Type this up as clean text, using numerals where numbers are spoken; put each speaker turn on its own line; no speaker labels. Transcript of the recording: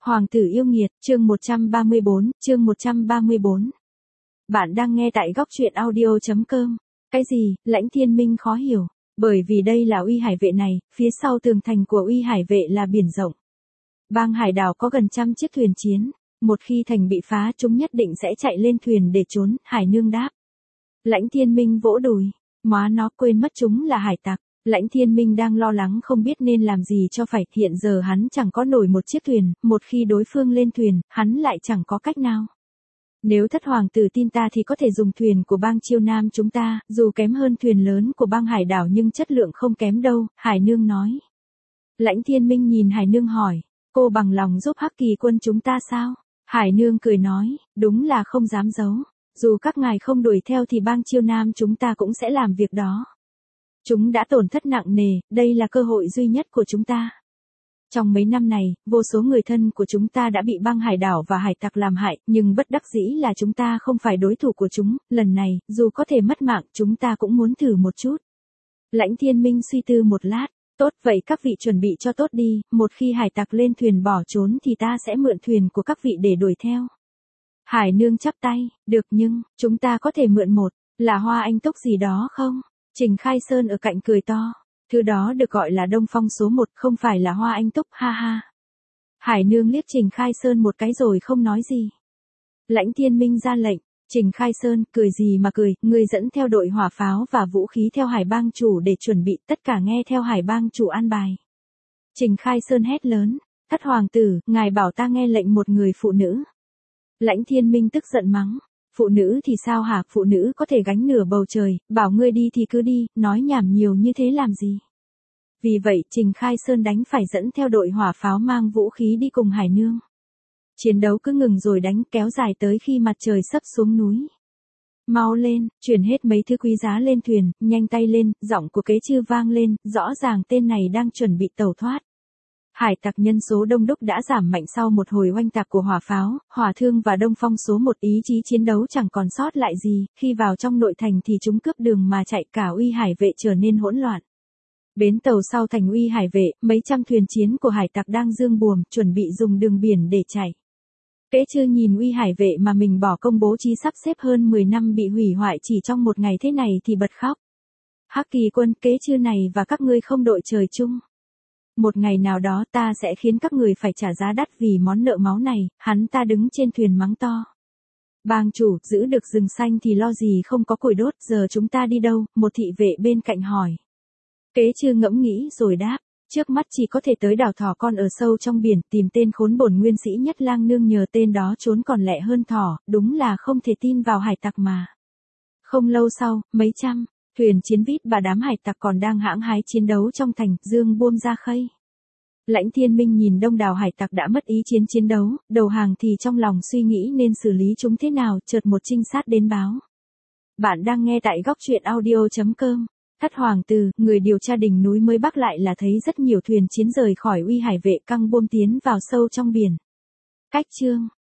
Hoàng tử yêu nghiệt, chương 134. Bạn đang nghe tại góc truyện audio.com. Cái gì, Lãnh Thiên Minh khó hiểu, bởi vì đây là Uy Hải vệ này, phía sau tường thành của Uy Hải vệ là biển rộng. Bang hải đảo có gần 100 chiếc thuyền chiến, một khi thành bị phá chúng nhất định sẽ chạy lên thuyền để trốn, Hải Nương đáp. Lãnh Thiên Minh vỗ đùi, móa nó quên mất chúng là hải tặc. Lãnh Thiên Minh đang lo lắng không biết nên làm gì cho phải, hiện giờ hắn chẳng có nổi một chiếc thuyền, một khi đối phương lên thuyền, hắn lại chẳng có cách nào. Nếu thất hoàng tử tin ta thì có thể dùng thuyền của bang Chiêu Nam chúng ta, dù kém hơn thuyền lớn của bang hải đảo nhưng chất lượng không kém đâu, Hải Nương nói. Lãnh Thiên Minh nhìn Hải Nương hỏi, cô bằng lòng giúp Hắc Kỳ quân chúng ta sao? Hải Nương cười nói, đúng là không dám giấu, dù các ngài không đuổi theo thì bang Chiêu Nam chúng ta cũng sẽ làm việc đó. Chúng đã tổn thất nặng nề, đây là cơ hội duy nhất của chúng ta. Trong mấy năm này, vô số người thân của chúng ta đã bị bang hải đảo và hải tặc làm hại, nhưng bất đắc dĩ là chúng ta không phải đối thủ của chúng, lần này, dù có thể mất mạng, chúng ta cũng muốn thử một chút. Lãnh Thiên Minh suy tư một lát, tốt vậy các vị chuẩn bị cho tốt đi, một khi hải tặc lên thuyền bỏ trốn thì ta sẽ mượn thuyền của các vị để đuổi theo. Hải Nương chắp tay, được nhưng, chúng ta có thể mượn một, là hoa anh túc gì đó không? Trình Khai Sơn ở cạnh cười to, thứ đó được gọi là Đông Phong số 1, không phải là hoa anh túc, ha ha. Hải Nương liếc Trình Khai Sơn một cái rồi không nói gì. Lãnh Thiên Minh ra lệnh, Trình Khai Sơn, cười gì mà cười, ngươi dẫn theo đội hỏa pháo và vũ khí theo Hải bang chủ để chuẩn bị, tất cả nghe theo Hải bang chủ an bài. Trình Khai Sơn hét lớn, thất hoàng tử, ngài bảo ta nghe lệnh một người phụ nữ. Lãnh Thiên Minh tức giận mắng. Phụ nữ thì sao hả, phụ nữ có thể gánh nửa bầu trời, bảo ngươi đi thì cứ đi, nói nhảm nhiều như thế làm gì. Vì vậy Trình Khai Sơn đành phải dẫn theo đội hỏa pháo mang vũ khí đi cùng Hải Nương. Chiến đấu cứ ngừng rồi đánh, kéo dài tới khi mặt trời sắp xuống núi. Mau lên, chuyển hết mấy thứ quý giá lên thuyền, nhanh tay lên, giọng của Kế Chư vang lên, rõ ràng tên này đang chuẩn bị tẩu thoát. Hải tặc nhân số đông đúc đã giảm mạnh sau một hồi oanh tạc của hỏa pháo, hỏa thương và Đông Phong số 1, ý chí chiến đấu chẳng còn sót lại gì, khi vào trong nội thành thì chúng cướp đường mà chạy, cả Uy Hải vệ trở nên hỗn loạn. Bến tàu sau thành Uy Hải vệ, mấy trăm thuyền chiến của hải tặc đang dương buồm, chuẩn bị dùng đường biển để chạy. Kế Chư nhìn Uy Hải vệ mà mình bỏ công bố trí sắp xếp hơn 10 năm bị hủy hoại chỉ trong một ngày thế này thì bật khóc. Hắc Kỳ quân, Kế Chư này và các ngươi không đội trời chung. Một ngày nào đó ta sẽ khiến các người phải trả giá đắt vì món nợ máu này, hắn ta đứng trên thuyền mắng to. Bang chủ, giữ được rừng xanh thì lo gì không có củi đốt, giờ chúng ta đi đâu, một thị vệ bên cạnh hỏi. Kế Chư ngẫm nghĩ rồi đáp, trước mắt chỉ có thể tới đảo Thỏ Con ở sâu trong biển, tìm tên khốn bổn nguyên sĩ Nhất Lang Nương nhờ tên đó trốn còn lẹ hơn thỏ, đúng là không thể tin vào hải tặc mà. Không lâu sau, mấy trăm thuyền chiến vít và đám hải tặc còn đang hãng hái chiến đấu trong thành, dương buông ra khơi. Lãnh Thiên Minh nhìn đông đảo hải tặc đã mất ý chiến đấu, đầu hàng thì trong lòng suy nghĩ nên xử lý chúng thế nào, chợt một trinh sát đến báo. Bạn đang nghe tại góc truyện audio.com. Thất hoàng tử, người điều tra đỉnh núi mới Bắc lại là thấy rất nhiều thuyền chiến rời khỏi Uy Hải vệ căng buồm tiến vào sâu trong biển. Cách chương